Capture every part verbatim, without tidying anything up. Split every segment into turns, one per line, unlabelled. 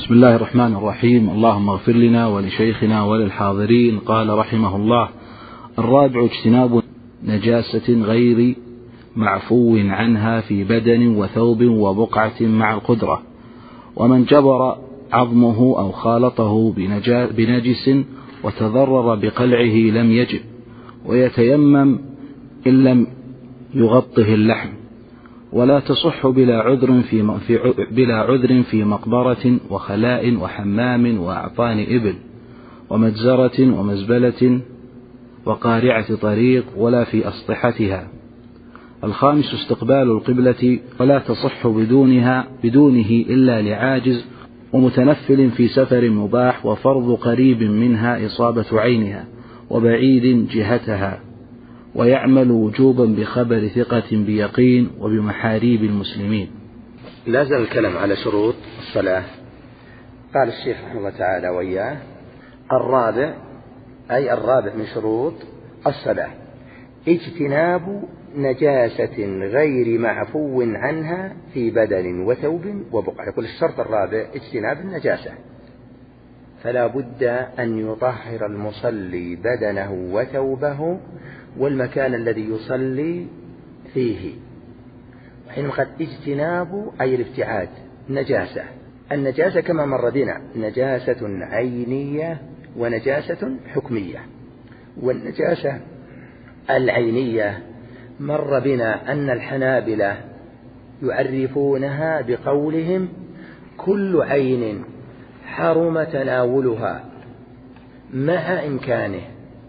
بسم الله الرحمن الرحيم. اللهم اغفر لنا ولشيخنا وللحاضرين. قال رحمه الله: الرابع اجتناب نجاسة غير معفو عنها في بدن وثوب وبقعة مع القدرة. ومن جبر عظمه أو خالطه بنجس وتضرر بقلعه لم يجب، ويتيمم إن لم يغطه اللحم. ولا تصح بلا عذر في, في بلا عذر في مقبرة وخلاء وحمام وأعطان إبل ومجزرة ومزبلة وقارعة طريق، ولا في أسطحتها. الخامس استقبال القبلة، ولا تصح بدونها بدونه إلا لعاجز ومتنفل في سفر مباح، وفرض قريب منها إصابة عينها وبعيد جهتها، ويعمل وجوبا بخبر ثقة بيقين وبمحاريب المسلمين.
لا زال الكلام على شروط الصلاة. قال الشيخ رحمه الله تعالى وإياه: الرابع، أي الرابع من شروط الصلاة، اجتناب نجاسة غير معفو عنها في بدن وثوب وبقعة. يقول الشرط الرابع اجتناب النجاسة، فلا بد أن يطهر المصلي بدنه وثوبه والمكان الذي يصلي فيه. حينما قد اجتناب أي الابتعاد. نجاسة، النجاسة كما مر بنا نجاسة عينية ونجاسة حكمية. والنجاسة العينية مر بنا أن الحنابلة يعرفونها بقولهم: كل عين حرم تناولها مع إمكانه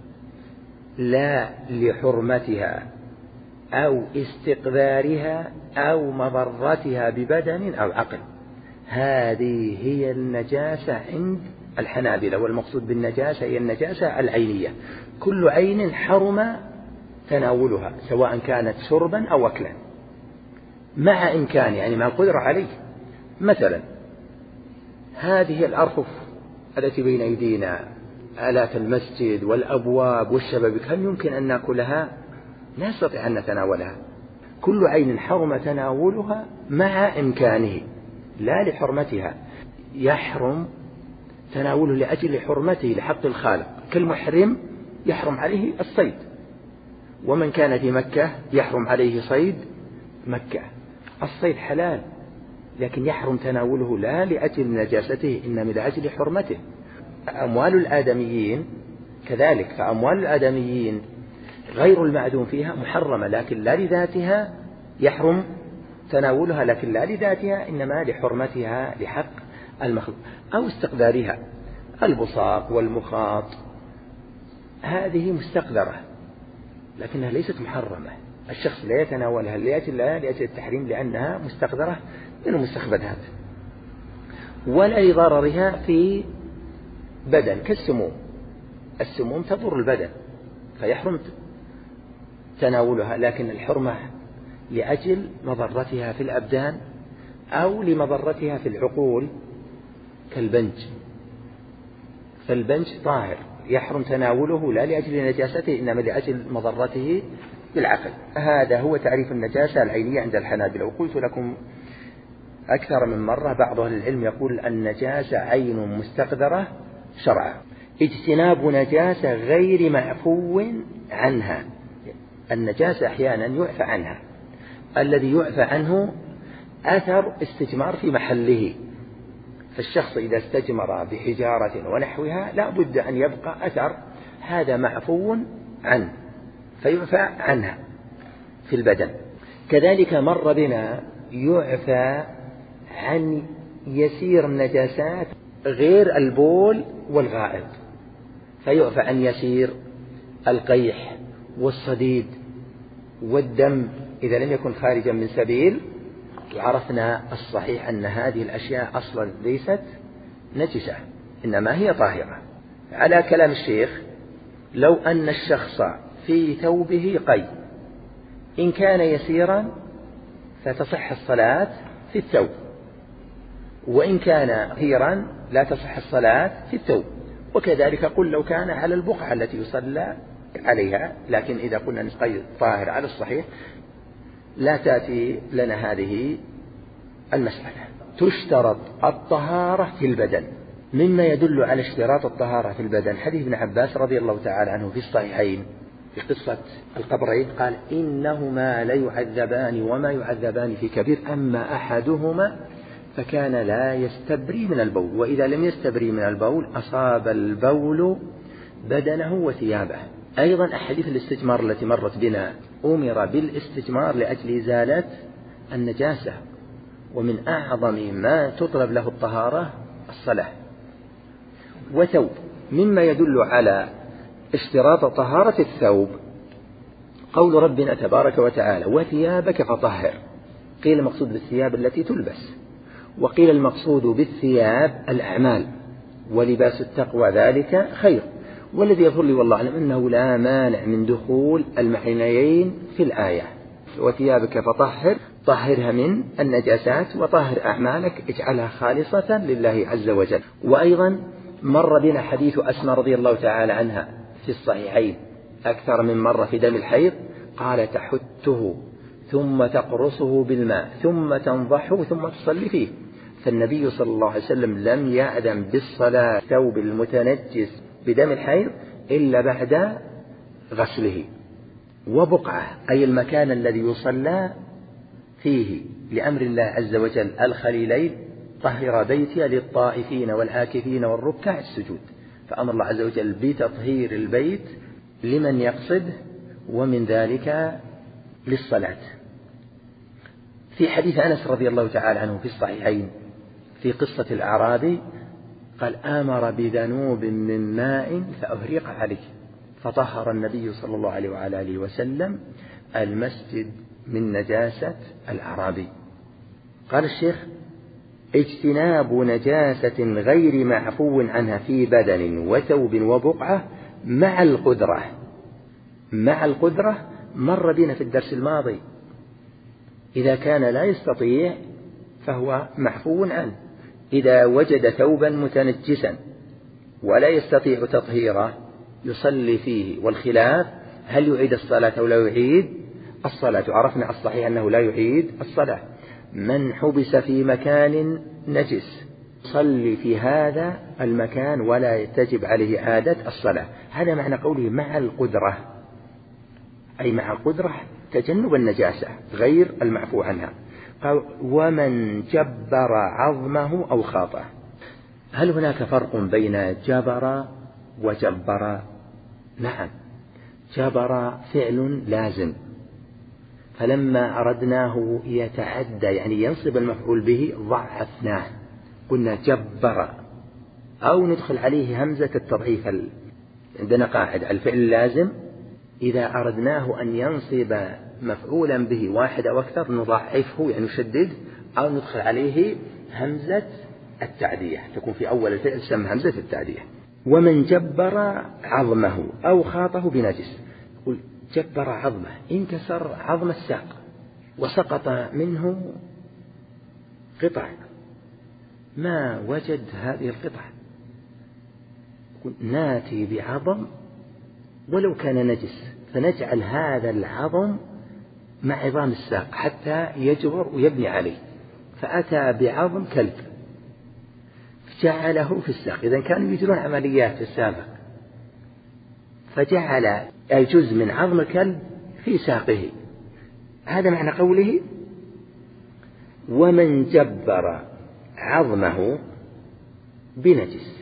لا لحرمتها أو استقذارها أو مضرتها ببدن أو عقل. هذه هي النجاسة عند الحنابلة، والمقصود بالنجاسة هي النجاسة العينية. كل عين حرم تناولها سواء كانت شربا أو أكلا مع إمكانه، يعني مع القدرة عليه. مثلا هذه الأرفف التي بين أيدينا، آلات المسجد والأبواب والشبابيك، هل يمكن أن نأكلها؟ لا نستطيع أن نتناولها. كل عين حرم تناولها مع إمكانه لا لحرمتها. يحرم تناوله لأجل حرمته لحق الخالق، كالمحرم يحرم عليه الصيد، ومن كان في مكة يحرم عليه صيد مكة. الصيد حلال، لكن يحرم تناوله لا لأجل نجاسته إنما لأجل حرمته. أموال الآدميين كذلك، فأموال الآدميين غير المعدوم فيها محرمة، لكن لا لذاتها يحرم تناولها، لكن لا لذاتها إنما لحرمتها لحق المخلوق. أو استقذارها، البصاق والمخاط هذه مستقذرة لكنها ليست محرمة. الشخص لا يتناولها لأجل لا لأجل التحريم لأنها مستقذرة من المستخبثات، ولا لضررها في بدن كالسموم. السموم تضر البدن فيحرم تناولها، لكن الحرمة لأجل مضرتها في الأبدان أو لمضرتها في العقول كالبنج. فالبنج طاهر يحرم تناوله لا لأجل نجاسته إنما لأجل مضرته بالعقل. هذا هو تعريف النجاسة العينية عند الحنابلة. وقلت لكم أكثر من مرة بعض أهل العلم يقول النجاسة عين مستقذرة شرعا. اجتناب نجاسة غير معفو عنها. النجاسة أحيانا يعفى عنها، الذي يعفى عنه أثر استجمار في محله. فالشخص إذا استجمر بحجارة ونحوها لا بد أن يبقى أثر، هذا معفو عنه فيعفى عنها في البدن. كذلك مر بنا يعفى عن يسير النجاسات غير البول والغائط، فيعفى عن يسير القيح والصديد والدم إذا لم يكن خارجا من سبيل. وعرفنا الصحيح أن هذه الأشياء أصلا ليست نجسة إنما هي طاهرة. على كلام الشيخ: لو أن الشخص في ثوبه قي إن كان يسيرا فتصح الصلاة في الثوب، وإن كان كثيرا لا تصح الصلاة في الثوب. وكذلك قل لو كان على البقعة التي يصلى عليها، لكن إذا قلنا نسقي طاهر على الصحيح لا تأتي لنا هذه المسألة. تشترط الطهارة في البدن. مما يدل على اشتراط الطهارة في البدن حديث ابن عباس رضي الله تعالى عنه في الصحيحين في قصة القبرين، قال إنهما ليعذبان وما يعذبان في كبير، أما أحدهما فكان لا يستبري من البول، وإذا لم يستبري من البول أصاب البول بدنه وثيابه. أيضا أحاديث الاستجمار التي مرت بنا أمر بالاستجمار لأجل إزالة النجاسة، ومن أعظم ما تطلب له الطهارة الصلاة. وثوب، مما يدل على اشتراط طهارة الثوب قول ربنا تبارك وتعالى وثيابك فطهر. قيل المقصود بالثياب التي تلبس، وقيل المقصود بالثياب الأعمال، ولباس التقوى ذلك خير. والذي يظهر لي والله أعلم أنه لا مانع من دخول المعنيين في الآية، وثيابك فطهر، طهرها من النجاسات وطهر أعمالك اجعلها خالصة لله عز وجل. وأيضا مر بنا حديث أسماء رضي الله تعالى عنها في الصحيحين أكثر من مرة في دم الحيض، قال تحته ثم تقرصه بالماء ثم تنضحه ثم تصلي فيه. فالنبي صلى الله عليه وسلم لم يأذن بالصلاة ثوب المتنجس بدم الحيض إلا بعد غسله. وبقعة أي المكان الذي يصلى فيه، لأمر الله عز وجل الخليلين طهر بيتي للطائفين والعاكفين والركع السجود، فأمر الله عز وجل بتطهير البيت لمن يقصد، ومن ذلك للصلاة. في حديث أنس رضي الله تعالى عنه في الصحيحين في قصة الأعرابي قال آمر بذنوب من ماء فأهريق عليه، فطهر النبي صلى الله عليه وعلى آله وسلم المسجد من نجاسة الأعرابي. قال الشيخ اجتناب نجاسة غير معفو عنها في بدن وثوب وبقعة مع القدرة. مع القدرة مر بنا في الدرس الماضي، إذا كان لا يستطيع فهو معفو عنه. إذا وجد ثوبا متنجسا ولا يستطيع تطهيره يصلي فيه، والخلاف هل يعيد الصلاة أو لا يعيد الصلاة. عرفنا الصحيح أنه لا يعيد الصلاة. من حبس في مكان نجس صلي في هذا المكان ولا تجب عليه إعادة الصلاة. هذا معنى قوله مع القدرة، أي مع القدرة تجنب النجاسة غير المعفو عنها. ومن جبر عظمه أو خاطه. هل هناك فرق بين جبر وجبر؟ نعم، جبر فعل لازم، فلما أردناه يتعدى يعني ينصب المفعول به ضعفناه، قلنا جبر، أو ندخل عليه همزة التضعيف. عندنا قاعدة الفعل اللازم إذا أردناه أن ينصب مفعولا به واحد أو أكثر نضعفه يعني نشدد، أو ندخل عليه همزة التعدية تكون في أول الفعل تسمى همزة التعدية. ومن جبر عظمه أو خاطه بنجس. قل جبر عظمه، انكسر عظم الساق وسقط منه قطع، ما وجد هذه القطع، ناتي بعظم ولو كان نجس فنجعل هذا العظم مع عظام الساق حتى يجبر ويبني عليه، فأتى بعظم كلب جعله في الساق. إذا كانوا يجرون عمليات في السابق فجعل أي جزء من عظم الكلب في ساقه. هذا معنى قوله ومن جبر عظمه بنجس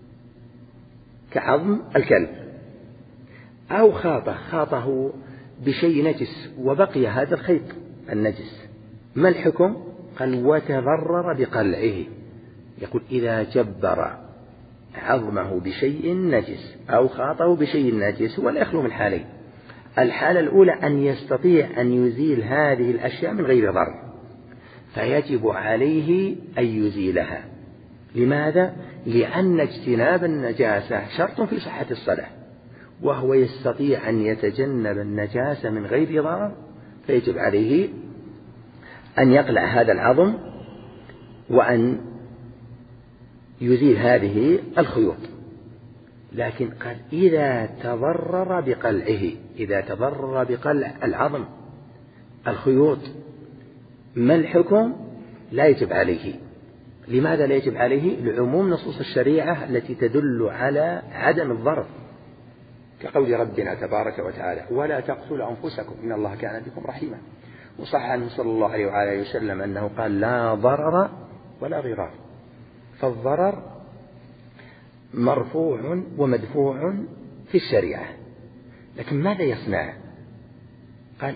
كعظم الكلب، أو خاطه خاطه بشيء نجس وبقي هذا الخيط النجس، ما الحكم؟ قال وتضرر بقلعه. يقول إذا جبر عظمه بشيء نجس أو خاطه بشيء نجس ولا يخلو من حالين. الحالة الأولى أن يستطيع أن يزيل هذه الأشياء من غير ضرر، فيجب عليه أن يزيلها. لماذا؟ لأن اجتناب النجاسة شرط في صحة الصلاة، وهو يستطيع أن يتجنب النجاسة من غير ضرر، فيجب عليه أن يقلع هذا العظم وأن يزيل هذه الخيوط. لكن قال إذا تضرر بقلعه، إذا تضرر بقلع العظم الخيوط ما الحكم؟ لا يجب عليه، لماذا لا يجب عليه؟ لعموم نصوص الشريعة التي تدل على عدم الضرر، كقول ربنا تبارك وتعالى: ولا تقتلوا أنفسكم إن الله كان بكم رحيما. وصح عنه صلى الله عليه وآله وسلم أنه قال: لا ضرر ولا ضرار. فالضرر مرفوع ومدفوع في الشريعة، لكن ماذا يصنع؟ قال: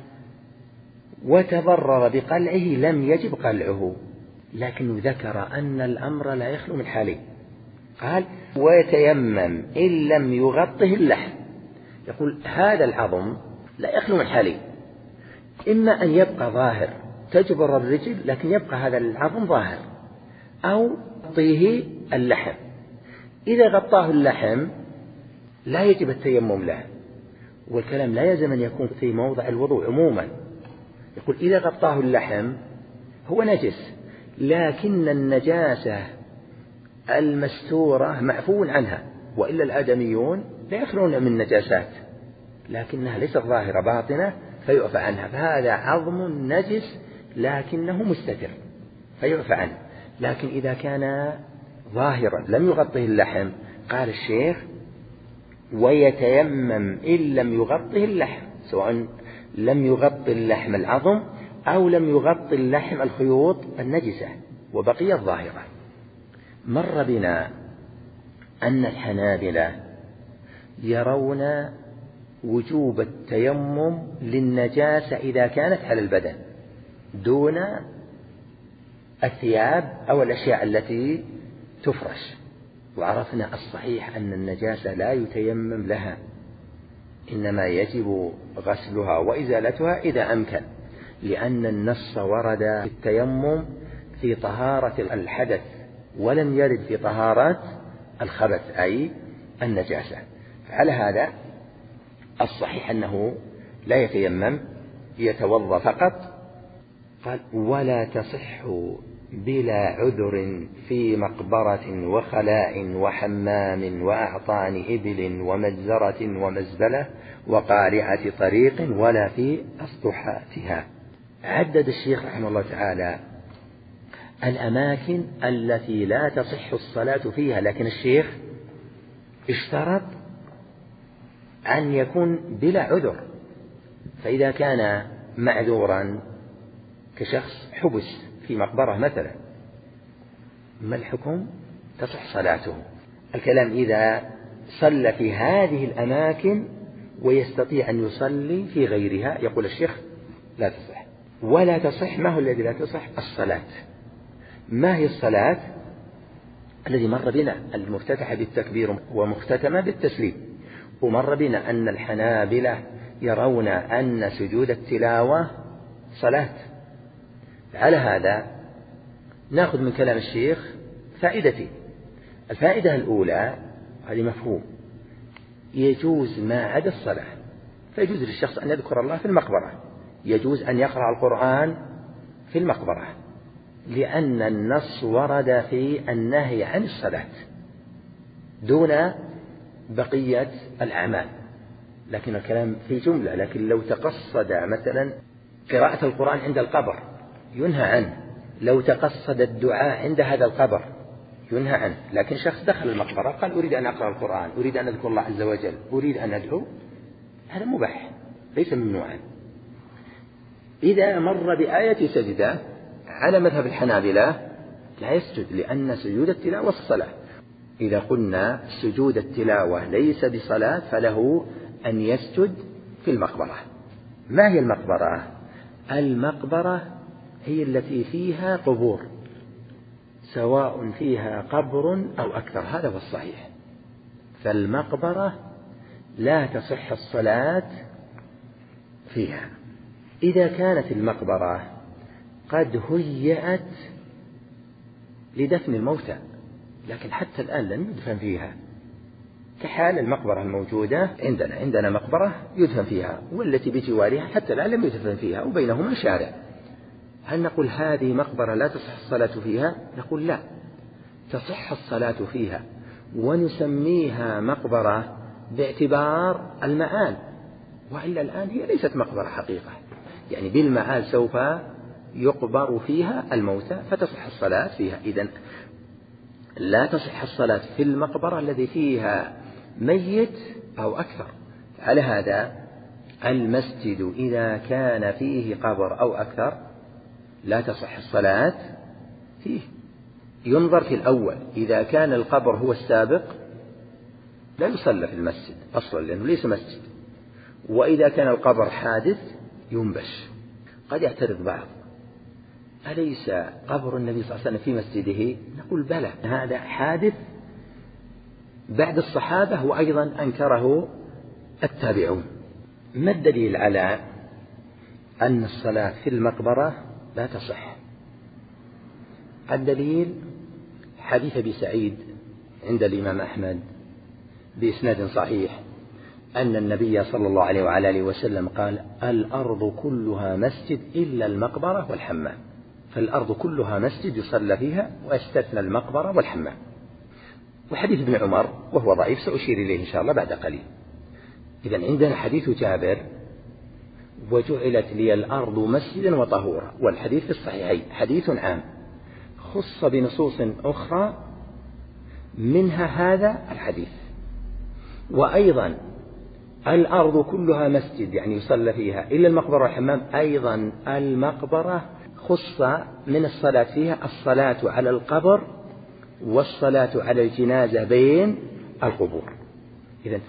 وتضرر بقلعه لم يجب قلعه، لكنه ذكر أن الأمر لا يخلو من حالين. قال: ويتيمم إن لم يغطه اللحم. يقول هذا العظم لا يخلو من حالين: إما أن يبقى ظاهر تجبر الرجل لكن يبقى هذا العظم ظاهر، أو يغطيه اللحم. إذا غطاه اللحم لا يجب التيمم له، والكلام لا يلزم أن يكون في موضع الوضوء عموما. يقول إذا غطاه اللحم هو نجس، لكن النجاسة المستورة معفو عنها، وإلا الآدميون لا يخلون من نجاسات لكنها ليست ظاهرة باطنة فيعفى عنها، فهذا عظم نجس لكنه مستتر فيعفى عنه. لكن إذا كان ظاهرا لم يغطه اللحم، قال الشيخ: ويتيمم إن لم يغطه اللحم، سواء لم يغطي اللحم العظم أو لم يغطي اللحم الخيوط النجسة وبقي الظاهرة. مر بنا أن الحنابلة يرون وجوب التيمم للنجاسة إذا كانت على البدن دون الثياب أو الأشياء التي تفرش. وعرفنا الصحيح أن النجاسة لا يتيمم لها، إنما يجب غسلها وإزالتها إذا أمكن، لأن النص ورد في التيمم في طهارة الحدث ولم يرد في طهارة الخبث أي النجاسة. فعلى هذا الصحيح أنه لا يتيمم، يتوضأ فقط. قال: ولا تصح بلا عذر في مقبرة وخلاء وحمام وأعطان إبل ومجزرة ومزبلة وقارعة طريق ولا في أسطحاتها. عدد الشيخ رحمه الله تعالى الأماكن التي لا تصح الصلاة فيها، لكن الشيخ اشترط أن يكون بلا عذر. فإذا كان معذورا كشخص حبس في مقبرة مثلا، ما الحكم؟ تصح صلاته. الكلام إذا صلى في هذه الأماكن ويستطيع أن يصلي في غيرها، يقول الشيخ لا تصح. ولا تصح، ما هو الذي لا تصح؟ الصلاة. ما هي الصلاة؟ الذي مر بنا المفتتحة بالتكبير ومختتمة بالتسليم. ومر بنا أن الحنابلة يرون أن سجود التلاوة صلاة. على هذا نأخذ من كلام الشيخ فائدتين. الفائدة الأولى هذه مفهوم، يجوز ما عدا الصلاة، فيجوز للشخص أن يذكر الله في المقبرة، يجوز أن يقرأ القرآن في المقبرة، لأن النص ورد في النهي عن الصلاة دون بقية الأعمال. لكن الكلام في جملة. لكن لو تقصد مثلا قراءة القرآن عند القبر ينهى عنه، لو تقصد الدعاء عند هذا القبر ينهى عنه. لكن شخص دخل المقبرة قال أريد أن أقرأ القرآن، أريد أن أذكر الله عز وجل، أريد أن أدعو، هذا مباح ليس ممنوعا. إذا مر بآية سجدة على مذهب الحنابلة لا يسجد، لأن سجود التلاوة الصلاة. إذا قلنا سجود التلاوة ليس بصلاة فله أن يسجد في المقبرة. ما هي المقبرة؟ المقبرة هي التي فيها قبور، سواء فيها قبر أو أكثر، هذا هو الصحيح. فالمقبرة لا تصح الصلاة فيها. إذا كانت المقبرة قد هيئت لدفن الموتى، لكن حتى الآن لم يدفن فيها، كحال المقبرة الموجودة عندنا عندنا مقبرة يدفن فيها، والتي بجوارها حتى الآن لم يدفن فيها وبينهما شارع. هل نقول هذه مقبرة لا تصح الصلاة فيها؟ نقول لا، تصح الصلاة فيها، ونسميها مقبرة باعتبار المآل، وإلا الآن هي ليست مقبرة حقيقة، يعني بالمآل سوف يقبر فيها الموتى فتصح الصلاة فيها. إذن لا تصح الصلاة في المقبرة الذي فيها ميت أو أكثر. على هذا المسجد إذا كان فيه قبر أو أكثر لا تصح الصلاة فيه. ينظر في الأول، إذا كان القبر هو السابق لا يصلى في المسجد أصلا لأنه ليس مسجد، وإذا كان القبر حادث ينبش. قد يعترض بعض: أليس قبر النبي صلى الله عليه وسلم في مسجده؟ نقول بلى، هذا حادث بعد الصحابة وأيضا أنكره التابعون. ما الدليل على أن الصلاة في المقبرة لا تصح؟ الدليل حديث أبي سعيد عند الإمام أحمد بإسناد صحيح أن النبي صلى الله عليه وعلى آله وسلم قال: الأرض كلها مسجد إلا المقبرة والحمام. فالأرض كلها مسجد يصلى فيها واستثنى المقبرة والحمام. وحديث ابن عمر وهو ضعيف سأشير إليه إن شاء الله بعد قليل. إذن عندنا حديث جابر: وجعلت لي الأرض مسجدا وطهورا، والحديث في الصحيحين حديث عام خص بنصوص أخرى منها هذا الحديث. وأيضا الأرض كلها مسجد يعني يصلى فيها إلا المقبرة والحمام، أيضا المقبرة خص من الصلاة فيها الصلاة على القبر والصلاة على الجنازة بين القبور. إذن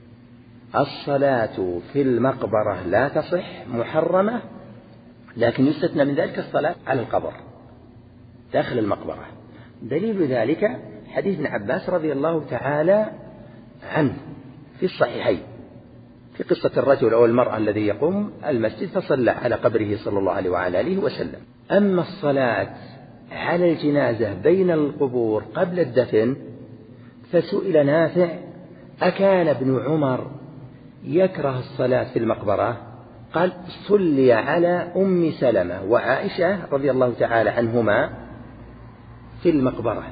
الصلاة في المقبرة لا تصح، محرمة، لكن يستثنى من ذلك الصلاة على القبر داخل المقبرة. دليل ذلك حديث ابن عباس رضي الله تعالى عنه في الصحيحين في قصة الرجل أو المرأة الذي يقوم المسجد فصلى على قبره صلى الله عليه وعلى آله وسلم. أما الصلاة على الجنازة بين القبور قبل الدفن فسئل نافع: أكان ابن عمر يكره الصلاة في المقبرة؟ قال: صلي على أم سلمة وعائشة رضي الله تعالى عنهما في المقبرة،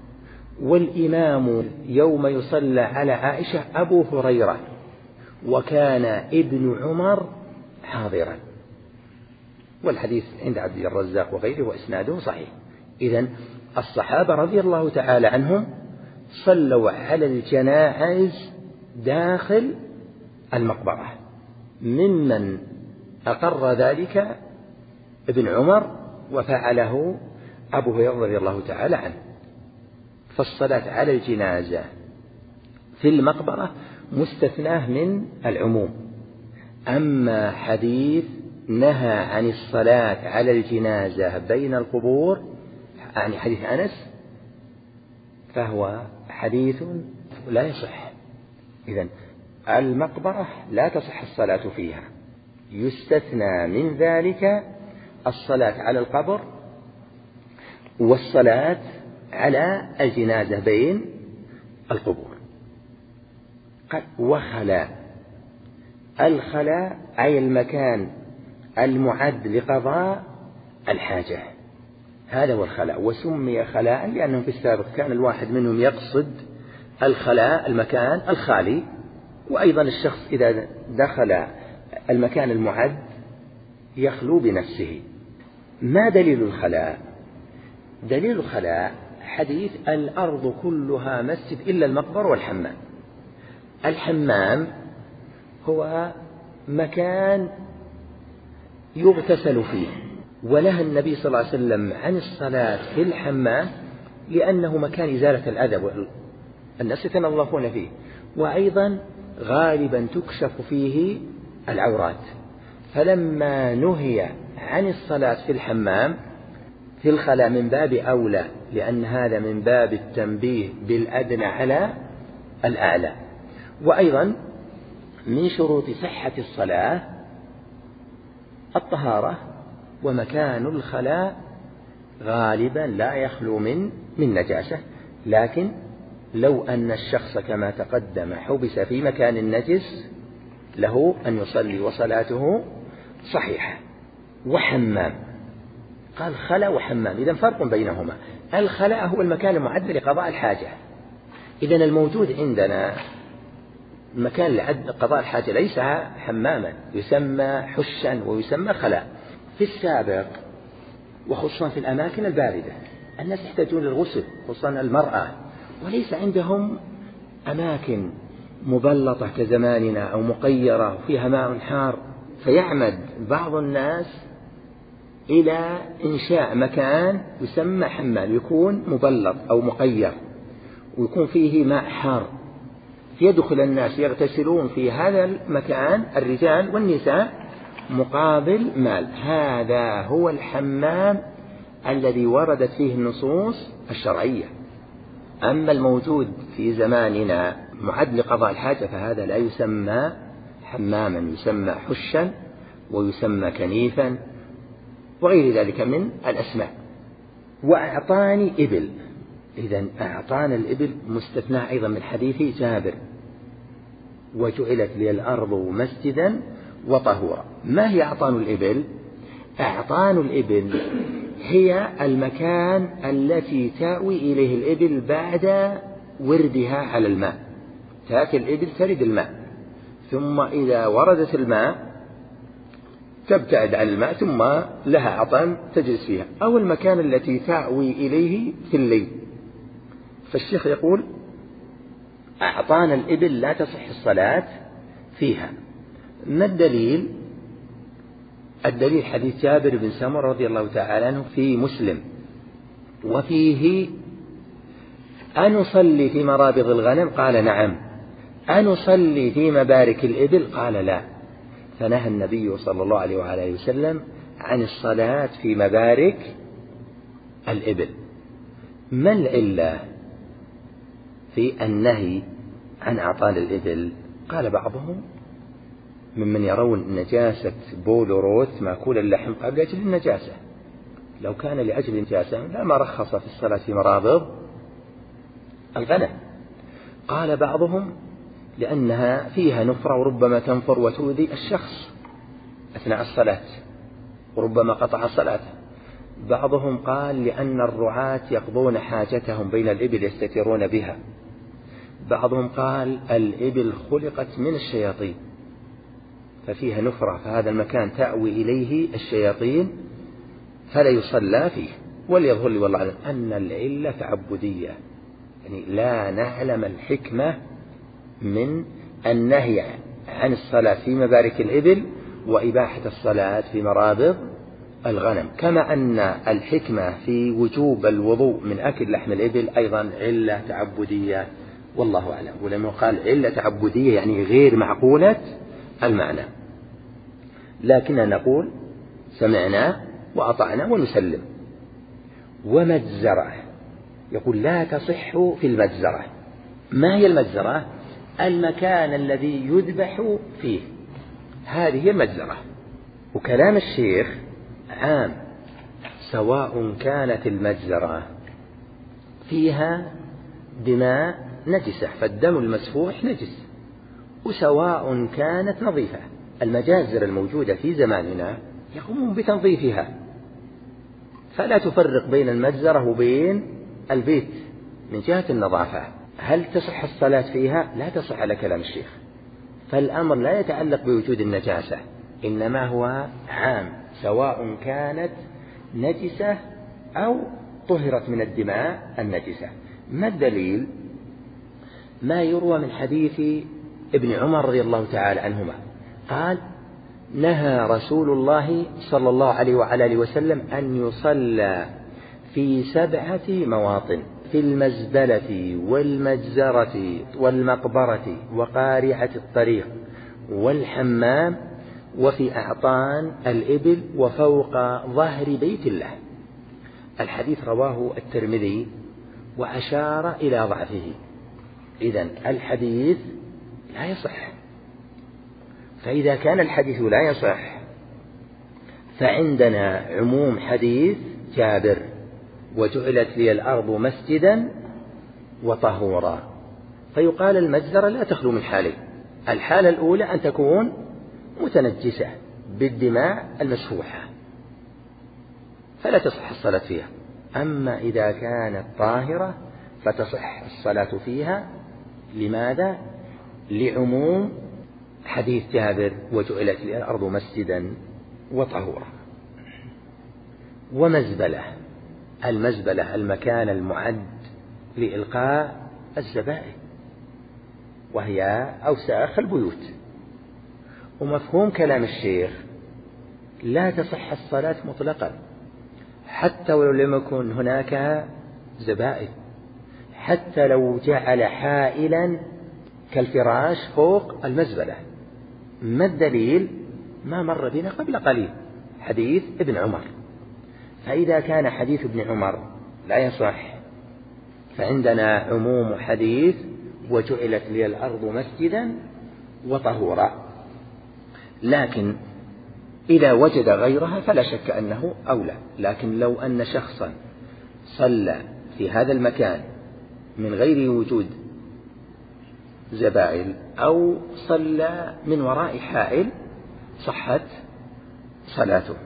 والإمام يوم يصلى على عائشة أبو هريرة، وكان ابن عمر حاضرا. والحديث عند عبد الرزاق وغيره وإسناده صحيح. إذن الصحابة رضي الله تعالى عنهم صلوا على الجنائز داخل المقبرة، ممن أقر ذلك ابن عمر وفعله أبو هريرة رضي الله تعالى عنه. فالصلاة على الجنازة في المقبرة مستثناه من العموم. أما حديث نهى عن الصلاة على الجنازة بين القبور يعني حديث أنس فهو حديث لا يصح. إذن المقبرة لا تصح الصلاة فيها، يستثنى من ذلك الصلاة على القبر والصلاة على الجنازة بين القبور. وخلاء، الخلاء أي المكان المعد لقضاء الحاجة، هذا هو الخلاء. وسمي خلاء لأنه في السابق كان الواحد منهم يقصد الخلاء المكان الخالي، وأيضا الشخص إذا دخل المكان المعد يخلو بنفسه. ما دليل الخلاء؟ دليل الخلاء حديث: الأرض كلها مسجد إلا المقبر والحمام. الحمام هو مكان يغتسل فيه، ونهى النبي صلى الله عليه وسلم عن الصلاة في الحمام لأنه مكان إزالة الأذى الناس يتنظفون فيه، وأيضا غالبا تكشف فيه العورات. فلما نهي عن الصلاة في الحمام في الخلاء من باب أولى، لأن هذا من باب التنبيه بالأدنى على الأعلى. وأيضا من شروط صحة الصلاة الطهارة، ومكان الخلاء غالبا لا يخلو من من نجاسة، لكن لو أن الشخص كما تقدم حبس في مكان النجس له أن يصلي وصلاته صحيحة. وحمام، قال خلاء وحمام، إذن فرق بينهما. الخلاء هو المكان المعد لقضاء الحاجة، إذن الموجود عندنا مكان لقضاء الحاجة ليس حماما، يسمى حشا ويسمى خلاء. في السابق وخصوصا في الأماكن الباردة. الناس يحتاجون للغسل خصوصا المرأة، وليس عندهم أماكن مبلطة كزماننا أو مقيرة وفيها ماء حار، فيعمد بعض الناس إلى إنشاء مكان يسمى حمام، يكون مبلط أو مقير ويكون فيه ماء حار، فيدخل الناس يغتسلون في هذا المكان الرجال والنساء مقابل مال. هذا هو الحمام الذي وردت فيه النصوص الشرعية. أما الموجود في زماننا معد لقضاء الحاجة فهذا لا يسمى حماما، يسمى حشا ويسمى كنيفا وغير ذلك من الأسماء. وأعطاني إبل، إذن أعطانا الإبل مستثنى أيضا من حديث جابر وجعلت لي الأرض مسجدا وطهورا. ما هي أعطان الإبل؟ أعطان الإبل هي المكان التي تأوي إليه الإبل بعد وردها على الماء. تأتي الإبل ترد الماء، ثم إذا وردت الماء تبتعد عن الماء ثم لها عطان تجلس فيها، أو المكان التي تأوي إليه في الليل. فالشيخ يقول أعطان الإبل لا تصح الصلاة فيها. ما الدليل؟ الدليل حديث جابر بن سمرة رضي الله تعالى عنه في مسلم، وفيه أنصلي في مرابض الغنم؟ قال نعم. أنصلي في مبارك الإبل؟ قال لا. فنهى النبي صلى الله عليه وآله وسلم عن الصلاة في مبارك الإبل. ما العلة في النهي عن أعطان الإبل؟ قال بعضهم ممن يرون نجاسة بول وروث مأكول اللحم قبل أجل النجاسة، لو كان لأجل النجاسة لما رخص في الصلاة في مرابض الغنم. قال بعضهم لأنها فيها نفرة وربما تنفر وتؤذي الشخص أثناء الصلاة وربما قطع الصلاة. بعضهم قال لأن الرعاة يقضون حاجتهم بين الإبل يستترون بها. بعضهم قال الإبل خلقت من الشياطين ففيها نفرة، فهذا المكان تأوي إليه الشياطين فلا يصلى فيه. وليظهر لي والله أعلم أن العلة تعبدية، يعني لا نعلم الحكمة من النهي عن الصلاة في مبارك الإبل وإباحة الصلاة في مرابض الغنم، كما أن الحكمة في وجوب الوضوء من أكل لحم الإبل أيضا علة تعبدية والله أعلم. ولما قال علة تعبدية يعني غير معقولة المعنى، لكننا نقول سمعنا وأطعنا ونسلم. ومجزرة، يقول لا تصح في المجزرة. ما هي المجزرة؟ المكان الذي يذبح فيه، هذه هي المجزرة. وكلام الشيخ عام، سواء كانت المجزرة فيها دماء نجسة فالدم المسفوح نجس، وسواء كانت نظيفة. المجازر الموجودة في زماننا يقومون بتنظيفها، فلا تفرق بين المجزرة وبين البيت من جهة النظافة. هل تصح الصلاة فيها؟ لا تصح على كلام الشيخ. فالأمر لا يتعلق بوجود النجاسة، إنما هو عام، سواء كانت نجسة أو طهرت من الدماء النجسة. ما الدليل؟ ما يروى من حديث ابن عمر رضي الله تعالى عنهما قال نهى رسول الله صلى الله عليه وعلى آله وسلم أن يصلى في سبعة مواطن: في المزبلة والمجزرة والمقبرة وقارعة الطريق والحمام وفي أعطان الإبل وفوق ظهر بيت الله. الحديث رواه الترمذي وأشار إلى ضعفه. إذن الحديث لا يصح. فإذا كان الحديث لا يصح فعندنا عموم حديث جابر وجعلت لي الأرض مسجدا وطهورا، فيقال المجزرة لا تخلو من حالين: الحالة الأولى أن تكون متنجسة بالدماء المسفوحة فلا تصح الصلاة فيها، أما إذا كانت طاهرة فتصح الصلاة فيها. لماذا؟ لعموم حديث جابر وجعلت لي الأرض مسجدا وطهورا. ومزبلة. المزبلة المكان المعد لإلقاء الزبائن، وهي أوساخ البيوت. ومفهوم كلام الشيخ لا تصح الصلاة مطلقا حتى ولو لم يكن هناك زبائن، حتى لو جعل حائلا كالفراش فوق المزبلة. ما الدليل؟ ما مر بنا قبل قليل حديث ابن عمر. فإذا كان حديث ابن عمر لا يصح، فعندنا عموم حديث وجعلت لي الأرض مسجدا وطهورا. لكن إذا وجد غيرها فلا شك أنه أولى. لكن لو أن شخصا صلى في هذا المكان من غير وجود زبائل أو صلى من وراء حائل صحت صلاته.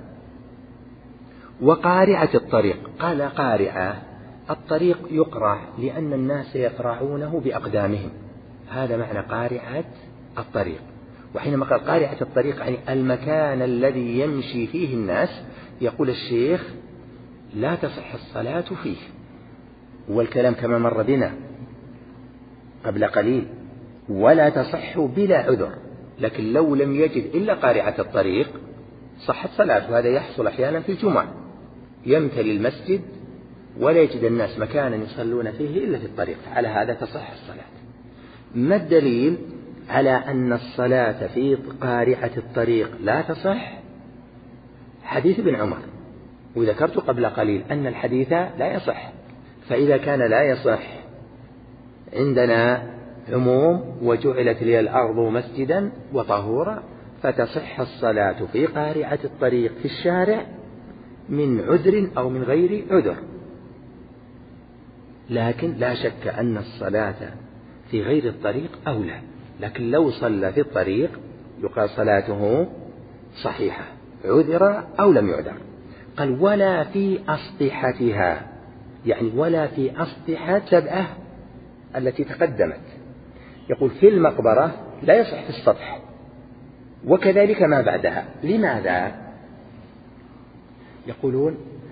وقارعة الطريق، قال قارعة الطريق يقرع لأن الناس يقرعونه بأقدامهم، هذا معنى قارعة الطريق. وحينما قال قارعة الطريق يعني المكان الذي يمشي فيه الناس، يقول الشيخ لا تصح الصلاة فيه. والكلام كما مر بنا قبل قليل ولا تصح بلا عذر. لكن لو لم يجد إلا قارعة الطريق صحت صلاته. هذا يحصل أحيانا في الجمعة، يمتلي المسجد ولا يجد الناس مكانا يصلون فيه إلا في الطريق، على هذا تصح الصلاة. ما الدليل على أن الصلاة في قارعة الطريق لا تصح؟ حديث ابن عمر، وذكرت قبل قليل أن الحديث لا يصح. فإذا كان لا يصح عندنا عموم وجعلت لي الأرض مسجدا وطهورا، فتصح الصلاة في قارعة الطريق في الشارع من عذر أو من غير عذر. لكن لا شك أن الصلاة في غير الطريق أولى. لكن لو صلى في الطريق يقال صلاته صحيحة عذر أو لم يعذر. قال ولا في أسطحتها، يعني ولا في أسطحة سبعة التي تقدمت. يقول في المقبرة لا يصح في السطح، وكذلك ما بعدها. لماذا؟ يقولون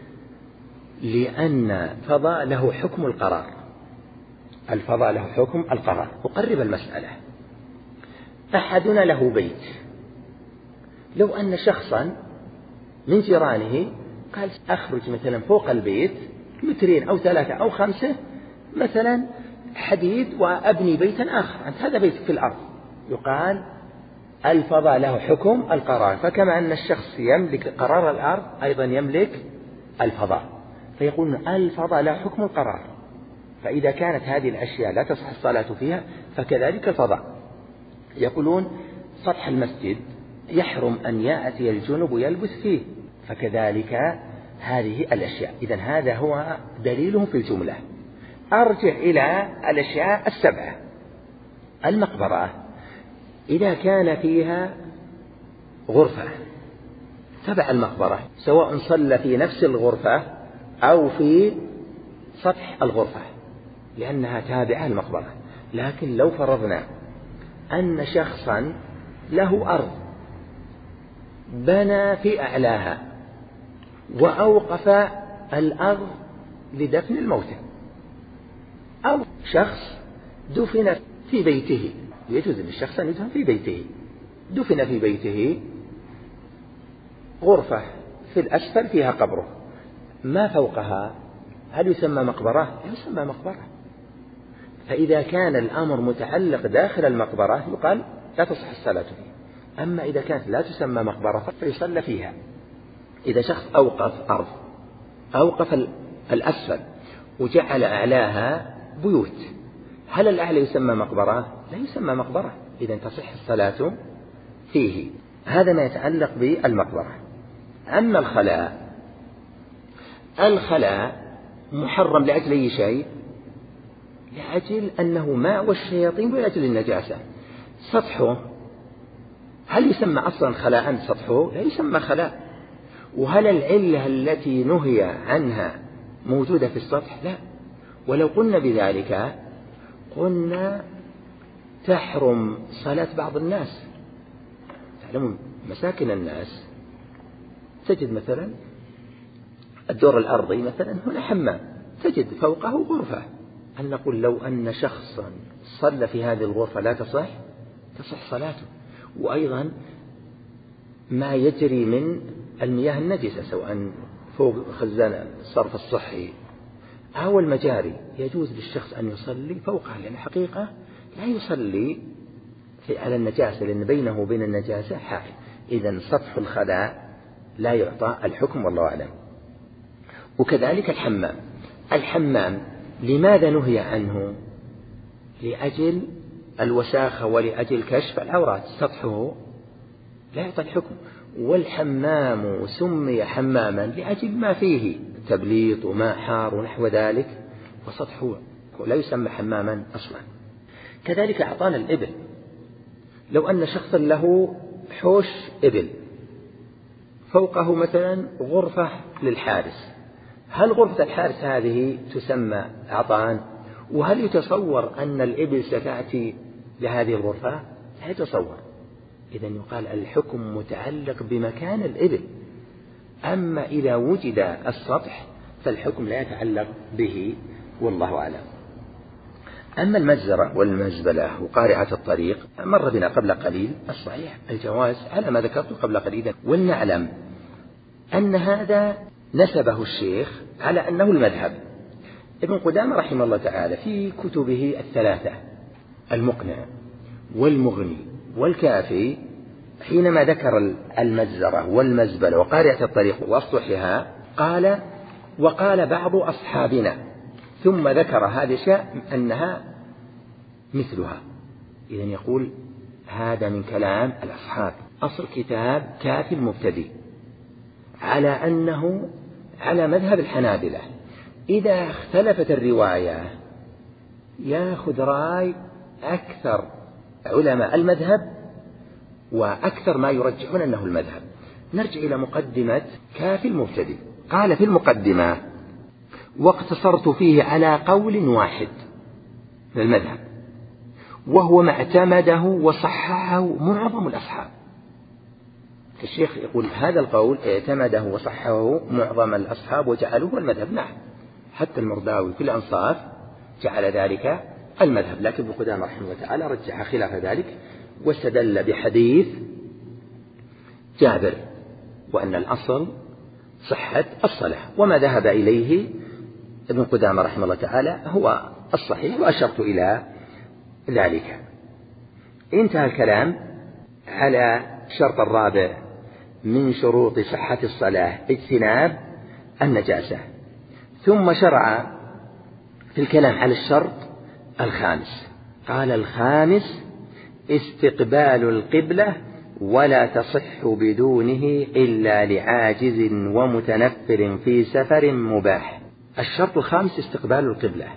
لأن فضاء له حكم القرار. الفضاء له حكم القرار. أقرب المسألة. أحدنا له بيت، لو أن شخصا من جيرانه قال أخرج مثلا فوق البيت مترين أو ثلاثة أو خمسة مثلا حديد وأبني بيتا آخر، أنت هذا بيتك في الأرض، يقال الفضاء له حكم القرار. فكما أن الشخص يملك قرار الأرض أيضا يملك الفضاء، فيقولون الفضاء له حكم القرار. فإذا كانت هذه الأشياء لا تصح الصلاة فيها فكذلك الفضاء. يقولون سطح المسجد يحرم أن يأتي الجنب يلبس فيه، فكذلك هذه الأشياء. إذن هذا هو دليلهم في الجملة. أرجع إلى الأشياء السبعة. المقبرة إذا كان فيها غرفة تبع المقبرة، سواء صلى في نفس الغرفة أو في سطح الغرفة لأنها تابعة المقبرة. لكن لو فرضنا أن شخصا له أرض بنى في أعلاها وأوقف الأرض لدفن الموتى، أو شخص دفن في بيته، يجوز للشخص أن يدفن في بيته، دفن في بيته غرفة في الأسفل فيها قبره، ما فوقها، هل يسمى مقبرة؟ يسمى مقبرة. فإذا كان الأمر متعلق داخل المقبرة يقال لا تصح الصلاة فيه. أما إذا كانت لا تسمى مقبرة فيصلى فيها. إذا شخص أوقف أرض، أوقف الأسفل وجعل أعلاها بيوت، هل الأعلى يسمى مقبرة؟ لا يسمى مقبرة، إذا تصح الصلاة فيه. هذا ما يتعلق بالمقبرة. أما الخلاء، الخلاء محرم لأجل أي شيء؟ لأجل أنه ماء والشياطين ولأجل النجاسة. سطحه هل يسمى أصلا خلاء؟ سطحه لا يسمى خلاء. وهل العلة التي نهي عنها موجودة في السطح؟ لا. ولو قلنا بذلك قلنا تحرم صلاة بعض الناس. تعلمون مساكن الناس تجد مثلا الدور الأرضي مثلا هنا حمام تجد فوقه غرفة، هل نقول لو أن شخصا صلى في هذه الغرفة لا تصح؟ تصح صلاته. وأيضا ما يجري من المياه النجسة سواء فوق خزان الصرف الصحي أو المجاري يجوز للشخص أن يصلي فوقها، لأن الحقيقة لا يصلي على النجاسة لأن بينه وبين النجاسة حائل. إذن سطح الخلاء لا يعطى الحكم والله أعلم. وكذلك الحمام، الحمام لماذا نهي عنه؟ لأجل الوساخة ولأجل كشف العورات، سطحه لا يعطى الحكم. والحمام سمي حماما لأجل ما فيه تبليط وماء حار ونحو ذلك، وسطحه لا يسمى حماما أصلا. كذلك أعطانا الإبل، لو أن شخصا له حوش إبل فوقه مثلا غرفة للحارس، هل غرفة الحارس هذه تسمى أعطان؟ وهل يتصور أن الإبل ستأتي لهذه الغرفة؟ لا يتصور. إذن يقال الحكم متعلق بمكان الإبل، أما إذا وجد السطح فالحكم لا يتعلق به والله أعلم. أما المجزرة والمزبلة وقارعة الطريق مر بنا قبل قليل، الصحيح الجواز على ما ذكرت قبل قليل. ولنعلم أن هذا نسبه الشيخ على أنه المذهب. ابن قدامة رحمه الله تعالى في كتبه الثلاثة المقنع والمغني والكافي حينما ذكر المجزرة والمزبلة وقارعة الطريق وأصلحها قال وقال بعض أصحابنا، ثم ذكر هذه الأشياء أنها مثلها. إذن يقول هذا من كلام الأصحاب. أصل كتاب كافي المبتدئ على أنه على مذهب الحنابلة، إذا اختلفت الرواية يأخذ رأي أكثر علماء المذهب وأكثر ما يرجحون أنه المذهب. نرجع إلى مقدمة كافي المبتدئ. قال في المقدمة واقتصرت فيه على قول واحد من المذهب وهو ما اعتمده وصححه معظم الأصحاب. الشيخ يقول هذا القول اعتمده وصححه معظم الأصحاب وجعلوه المذهب. نعم، حتى المرداوي كل أنصاف جعل ذلك المذهب، لكن ابن قدامة رحمه الله تعالى رجح خلاف ذلك واستدل بحديث جابر وأن الأصل صحة الصلاة، وما ذهب إليه ابن قدامة رحمه الله تعالى هو الصحيح وأشرت إلى ذلك. انتهى الكلام على الشرط الرابع من شروط صحة الصلاة اجتناب النجاسة، ثم شرع في الكلام على الشرط الخامس. قال الخامس استقبال القبلة ولا تصح بدونه إلا لعاجز ومتنفر في سفر مباح. الشرط الخامس استقبال القبلة.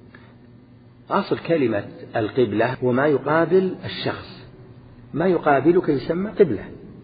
أصل كلمة القبلة وما يقابل الشخص، ما يقابلك يسمى قبلة،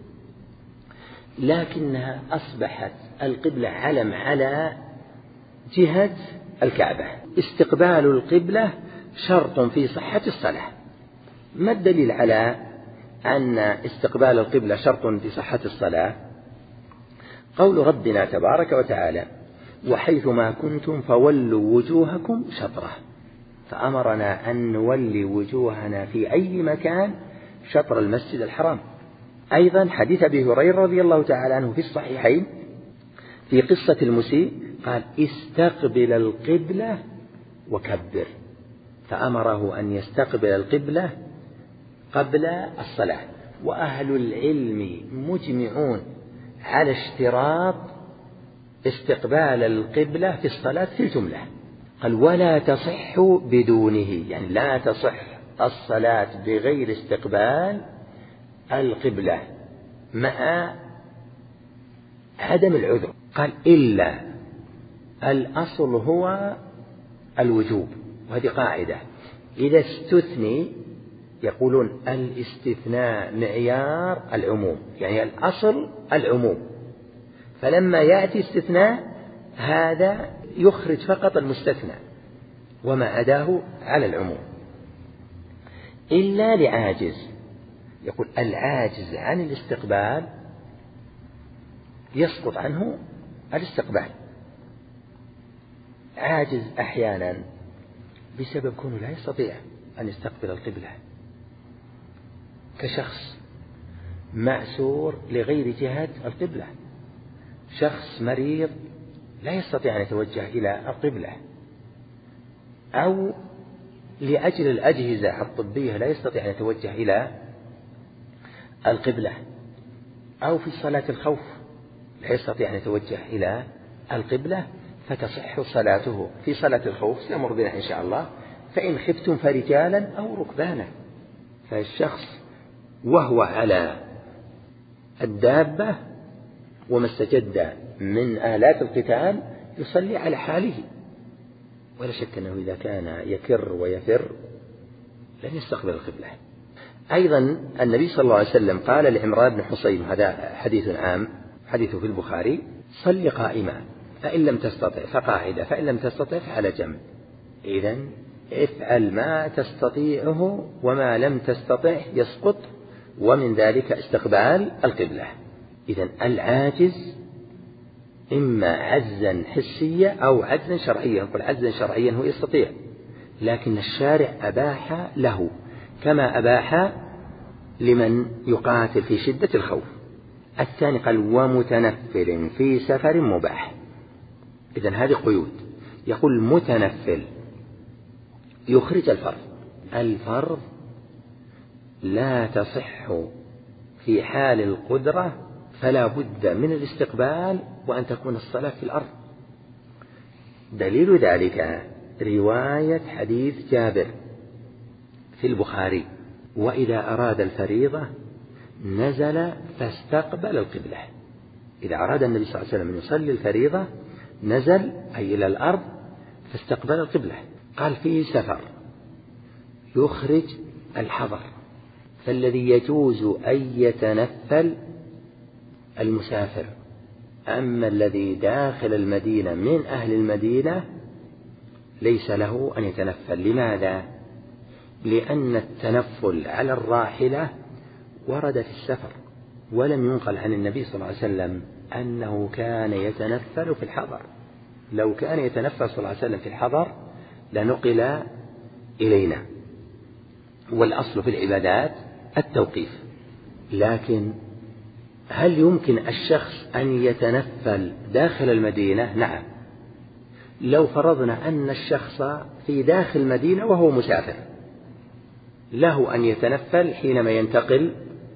لكنها أصبحت القبلة علم على جهة الكعبة. استقبال القبلة شرط في صحة الصلاة. ما الدليل على أن استقبال القبلة شرط في صحة الصلاة؟ قول ربنا تبارك وتعالى وحيث ما كنتم فولوا وجوهكم شطرة، فأمرنا أن نولي وجوهنا في أي مكان شطر المسجد الحرام. أيضا حديث أبي هريرة رضي الله تعالى عنه في الصحيحين في قصة المسيء قال استقبل القبلة وكبر، فأمره أن يستقبل القبلة قبل الصلاة. وأهل العلم مجمعون على اشتراط استقبال القبلة في الصلاة في الجملة. قال ولا تصح بدونه، يعني لا تصح الصلاة بغير استقبال القبلة مع عدم العذر. قال إلا الأصل هو الوجوب، وهذه قاعدة إذا استثني يقولون الاستثناء معيار العموم، يعني الأصل العموم، فلما يأتي استثناء هذا يخرج فقط المستثنى وما عداه على العموم. إلا لعاجز، يقول العاجز عن الاستقبال يسقط عنه الاستقبال، عاجز أحيانا بسبب كونه لا يستطيع أن يستقبل القبلة، كشخص مأسور لغير جهة القبلة، شخص مريض لا يستطيع أن يتوجه إلى القبلة، أو لأجل الأجهزة الطبية لا يستطيع أن يتوجه إلى القبلة، أو في صلاة الخوف لا يستطيع أن يتوجه إلى القبلة، فتصح صلاته في صلاة الخوف سيمر بنا إن شاء الله، فإن خفتم فرجالا أو ركبانا. فالشخص وهو على الدابة وما استجد من آلات القتال يصلي على حاله، ولا شك أنه إذا كان يكر ويفر لن يستقبل القبلة. أيضا النبي صلى الله عليه وسلم قال لعمران بن حصين، هذا حديث عام حديث في البخاري: صل قائما فإن لم تستطع فقاعدا فإن لم تستطع فعلى جنب. إذن افعل ما تستطيعه وما لم تستطع يسقط، ومن ذلك استقبال القبلة. إذن العاجز إما عجزا حسيا أو عجزا شرعيا. نقول عجزا شرعيا هو يستطيع، لكن الشارع أباح له كما أباح لمن يقاتل في شدة الخوف. الثاني قال: ومتنفل في سفر مباح. إذن هذه قيود. يقول متنفل يخرج الفرض. الفرض لا تصح في حال القدرة، فلا بد من الاستقبال وأن تكون الصلاة في الأرض. دليل ذلك رواية حديث جابر في البخاري: وإذا أراد الفريضة نزل فاستقبل القبلة. إذا أراد النبي صلى الله عليه وسلم أن يصلي الفريضة نزل أي إلى الأرض فاستقبل القبلة. قال: في سفر يخرج الحضر، فالذي يجوز أن يتنفل المسافر، أما الذي داخل المدينة من أهل المدينة ليس له أن يتنفل. لماذا؟ لأن التنفل على الراحلة ورد في السفر، ولم ينقل عن النبي صلى الله عليه وسلم أنه كان يتنفل في الحضر. لو كان يتنفل صلى الله عليه وسلم في الحضر لنقل إلينا. والأصل في العبادات التوقيف. لكن هل يمكن الشخص أن يتنفل داخل المدينة؟ نعم، لو فرضنا أن الشخص في داخل المدينة وهو مسافر له أن يتنفل حينما ينتقل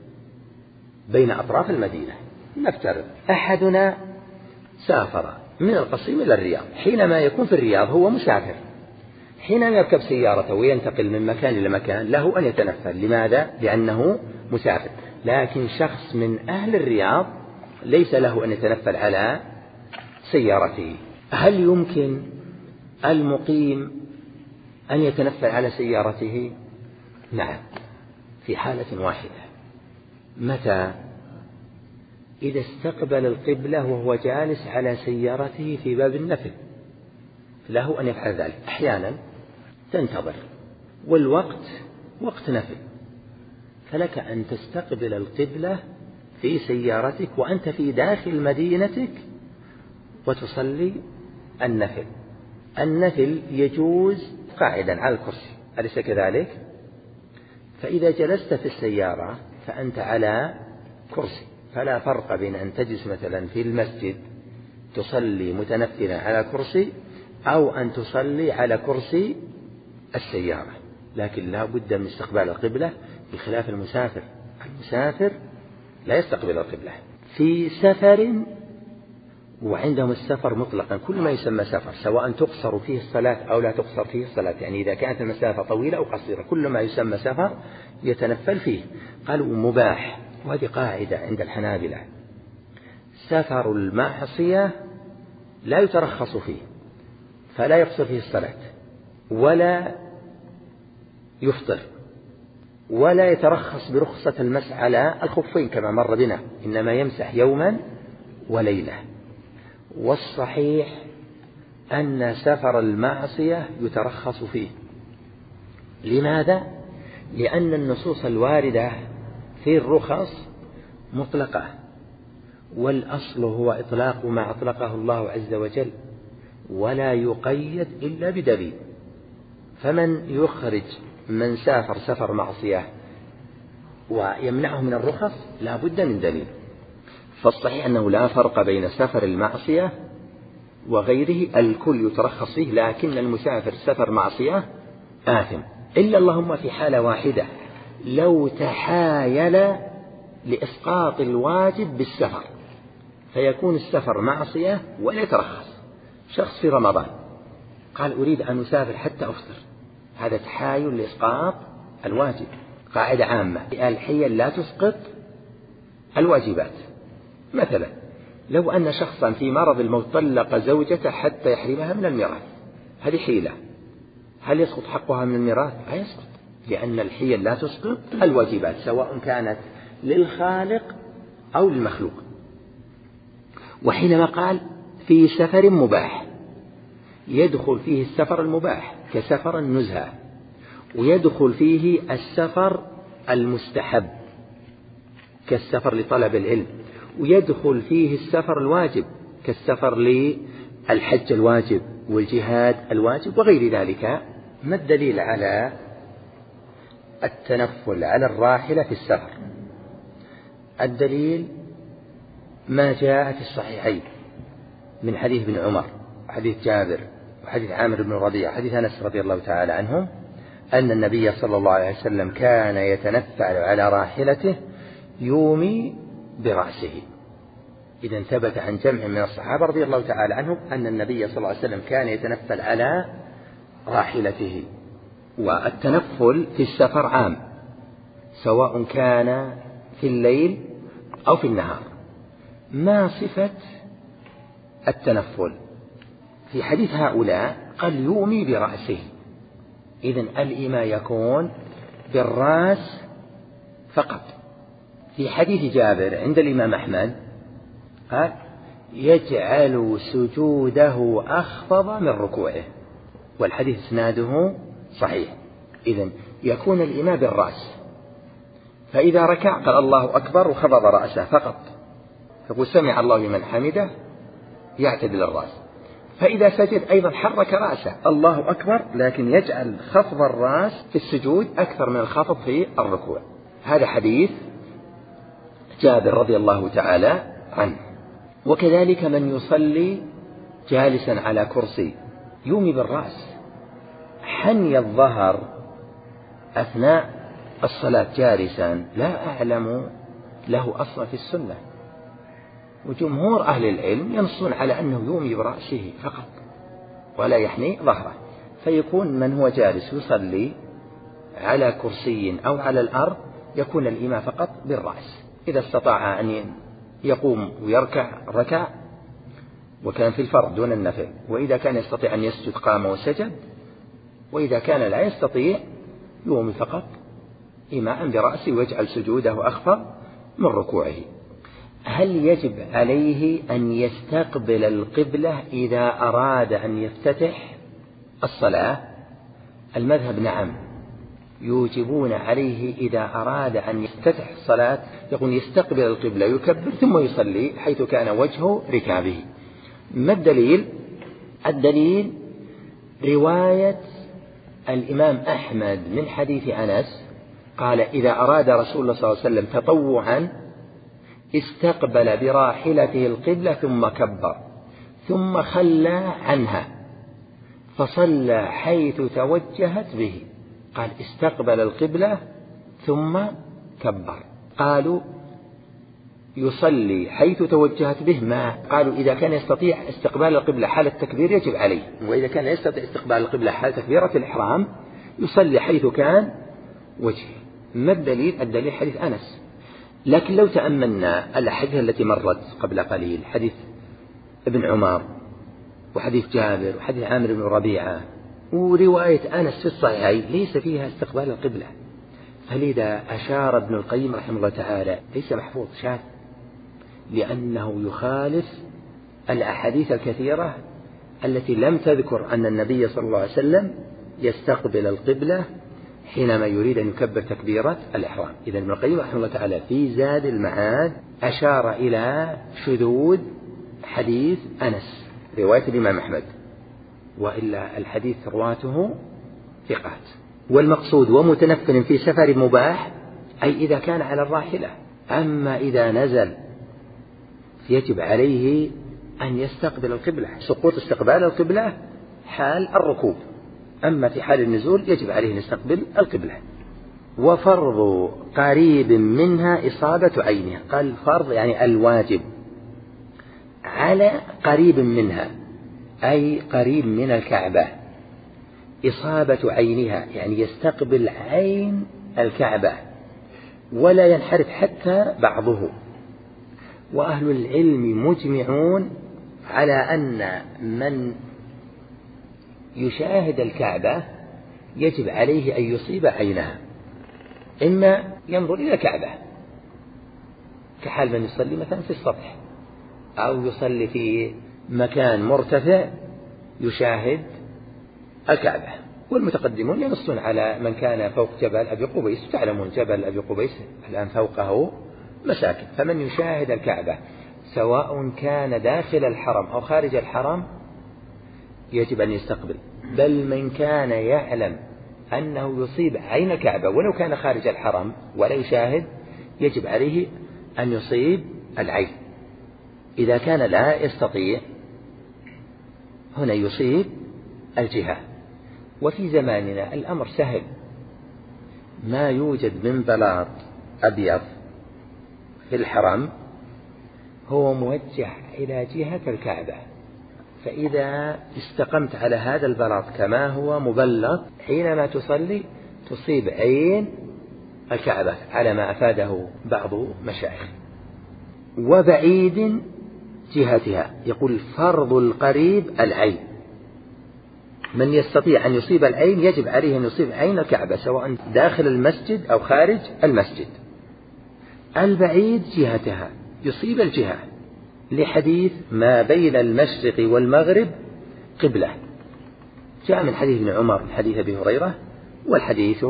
بين أطراف المدينة. نفترض أحدنا سافر من القصيم إلى الرياض، حينما يكون في الرياض هو مسافر، حينما يركب سيارته وينتقل من مكان إلى مكان له أن يتنفل. لماذا؟ لأنه مسافر. لكن شخص من أهل الرياض ليس له أن يتنفل على سيارته. هل يمكن المقيم أن يتنفل على سيارته؟ نعم، في حالة واحدة. متى؟ إذا استقبل القبلة وهو جالس على سيارته في باب النفل له أن يفعل ذلك. أحيانا تنتظر والوقت وقت نفل، فلك أن تستقبل القبلة في سيارتك وأنت في داخل مدينتك وتصلي النفل. النفل يجوز قاعدا على الكرسي، أليس كذلك؟ فإذا جلست في السيارة فأنت على كرسي، فلا فرق بين أن تجلس مثلا في المسجد تصلي متنفلا على كرسي أو أن تصلي على كرسي السيارة. لكن لا بد من استقبال القبلة بخلاف المسافر. المسافر لا يستقبل القبلة في سفر، وعندهم السفر مطلقا كل ما يسمى سفر، سواء تقصر فيه الصلاة أو لا تقصر فيه الصلاة، يعني إذا كانت المسافة طويلة أو قصيرة كل ما يسمى سفر يتنفل فيه. قالوا مباح، وهذه قاعدة عند الحنابلة: سفر المعصية لا يترخص فيه، فلا يقصر فيه الصلاة ولا يفطر، ولا يترخص برخصة المسح على الخفين كما مر بنا، إنما يمسح يوما وليلة. والصحيح أن سفر المعصية يترخص فيه. لماذا؟ لأن النصوص الواردة في الرخص مطلقة، والأصل هو إطلاق ما أطلقه الله عز وجل، ولا يقيد إلا بدليل. فمن يخرج من سافر سفر معصية ويمنعه من الرخص لا بد من دليل. فالصحيح أنه لا فرق بين سفر المعصية وغيره، الكل يترخص فيه، لكن المسافر سفر معصية آثم، إلا اللهم في حالة واحدة، لو تحايل لإسقاط الواجب بالسفر فيكون السفر معصية ولا يترخص. شخص في رمضان قال أريد أن أسافر حتى أفطر، هذا تحايل لإسقاط الواجب. قاعدة عامة: الحيل لا تسقط الواجبات. مثلا لو أن شخصا في مرض الموت طلق زوجته حتى يحرمها من الميراث، هذه حيلة، هل يسقط حقها من الميراث؟ لا يسقط، لأن الحيل لا تسقط الواجبات سواء كانت للخالق أو للمخلوق. وحينما قال في سفر مباح، يدخل فيه السفر المباح كسفر النزهة، ويدخل فيه السفر المستحب كالسفر لطلب العلم، ويدخل فيه السفر الواجب كالسفر للحج الواجب والجهاد الواجب وغير ذلك. ما الدليل على التنفل على الراحلة في السفر؟ الدليل ما جاء في الصحيحين من حديث ابن عمر وحديث جابر وحديث عامر بن ربيعة وحديث أنس رضي الله تعالى عنهم أن النبي صلى الله عليه وسلم كان يتنفل على راحلته يومي برأسه. إذن ثبت عن جمع من الصحابة رضي الله تعالى عنهم أن النبي صلى الله عليه وسلم كان يتنفل على راحلته. والتنفل في السفر عام، سواء كان في الليل أو في النهار. ما صفة التنفل؟ في حديث هؤلاء قال يومي برأسه، إذن الإيماء يكون بالرأس فقط. في حديث جابر عند الإمام أحمد قال يجعل سجوده أخفض من ركوعه، والحديث اسناده صحيح. إذن يكون الإيماء بالرأس، فإذا ركع قال الله أكبر وخفض رأسه فقط، يقول سمع الله لمن حمده يعتدل الرأس. فإذا سجد أيضا حرك رأسه الله أكبر، لكن يجعل خفض الرأس في السجود أكثر من الخفض في الركوع. هذا حديث جابر رضي الله تعالى عنه. وكذلك من يصلي جالسا على كرسي يومي بالرأس. حني الظهر أثناء الصلاة جالسا لا أعلم له أصلا في السنة، وجمهور أهل العلم ينصون على أنه يومي برأسه فقط ولا يحني ظهره، فيكون من هو جالس يصلي على كرسي أو على الأرض يكون الإيماء فقط بالرأس. إذا استطاع أن يقوم ويركع ركع وكان في الفرض دون النفل، وإذا كان يستطيع أن يسجد قام وسجد، وإذا كان لا يستطيع يومي فقط إيماء برأسه ويجعل سجوده أخفض من ركوعه. هل يجب عليه أن يستقبل القبلة إذا أراد أن يفتتح الصلاة؟ المذهب نعم، يوجبون عليه إذا أراد أن يفتتح الصلاة يقول يستقبل القبلة يكبر ثم يصلي حيث كان وجه ركابه. ما الدليل؟ الدليل رواية الإمام أحمد من حديث أنس قال إذا أراد رسول الله صلى الله عليه وسلم تطوعا استقبل براحلته القبلة ثم كبر ثم خلى عنها فصلى حيث توجهت به. قال استقبل القبلة ثم كبر. قالوا يصلي حيث توجهت به، ما قالوا إذا كان يستطيع استقبال القبلة حال التكبير يجب عليه، وإذا كان يستطيع استقبال القبلة حال تكبيرة الإحرام يصلي حيث كان وجهه. ما الدليل؟ الدليل حديث أنس. لكن لو تأملنا الأحاديث التي مرت قبل قليل، حديث ابن عمر وحديث جابر وحديث عامر بن ربيعة ورواية أنس في الصحيحين ليس فيها استقبال القبلة، فلذا أشار ابن القيم رحمه الله تعالى ليس محفوظ شاذ، لأنه يخالف الأحاديث الكثيرة التي لم تذكر أن النبي صلى الله عليه وسلم يستقبل القبلة حينما يريد أن يكبر تكبيرة الإحرام. إذن ابن القيم رحمه الله تعالى في زاد المعاد أشار إلى شذوذ حديث أنس رواية الإمام أحمد، وإلا الحديث رواته ثقات. والمقصود ومتنفل في سفر مباح أي إذا كان على الراحلة. أما إذا نزل يجب عليه أن يستقبل القبلة، سقوط استقبال القبلة حال الركوب، أما في حال النزول يجب عليه أن يستقبل القبلة. وفرض قريب منها إصابة عينها، قال فرض يعني الواجب على قريب منها أي قريب من الكعبة، إصابة عينها يعني يستقبل عين الكعبة ولا ينحرف حتى بعضه. وأهل العلم مجمعون على أن من يشاهد الكعبة يجب عليه أن يصيب عينها، إما ينظر إلى الكعبة كحال من يصلي مثلا في السطح أو يصلي في مكان مرتفع يشاهد الكعبة. والمتقدمون ينصون على من كان فوق جبل أبي قبيس، تعلمون جبل أبي قبيس الآن فوقه مساكن، فمن يشاهد الكعبة سواء كان داخل الحرم أو خارج الحرم يجب أن يستقبل. بل من كان يعلم أنه يصيب عين الكعبة ولو كان خارج الحرم ولا يشاهد يجب عليه أن يصيب العين. إذا كان لا يستطيع هنا يصيب الجهة. وفي زماننا الأمر سهل، ما يوجد من بلاط أبيض في الحرم هو موجه إلى جهة الكعبة، فإذا استقمت على هذا البلاط كما هو مبلط حينما تصلي تصيب عين الكعبة على ما أفاده بعض مشايخ. وبعيد جهتها، يقول فرض القريب العين، من يستطيع أن يصيب العين يجب عليه أن يصيب عين الكعبة سواء داخل المسجد أو خارج المسجد. البعيد جهتها يصيب الجهة، لحديث ما بين المشرق والمغرب قبلة، جاء من حديث ابن عمر حديث أبي هريرة والحديث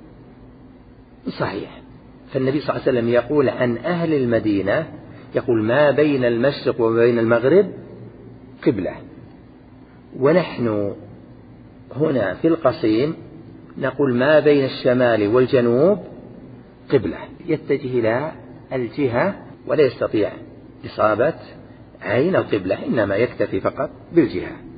صحيح. فالنبي صلى الله عليه وسلم يقول عن أهل المدينة يقول ما بين المشرق وبين المغرب قبلة، ونحن هنا في القصيم نقول ما بين الشمال والجنوب قبلة، يتجه إلى الجهة ولا يستطيع إصابة عين القبلة، إنما يكتفي فقط بالجهة.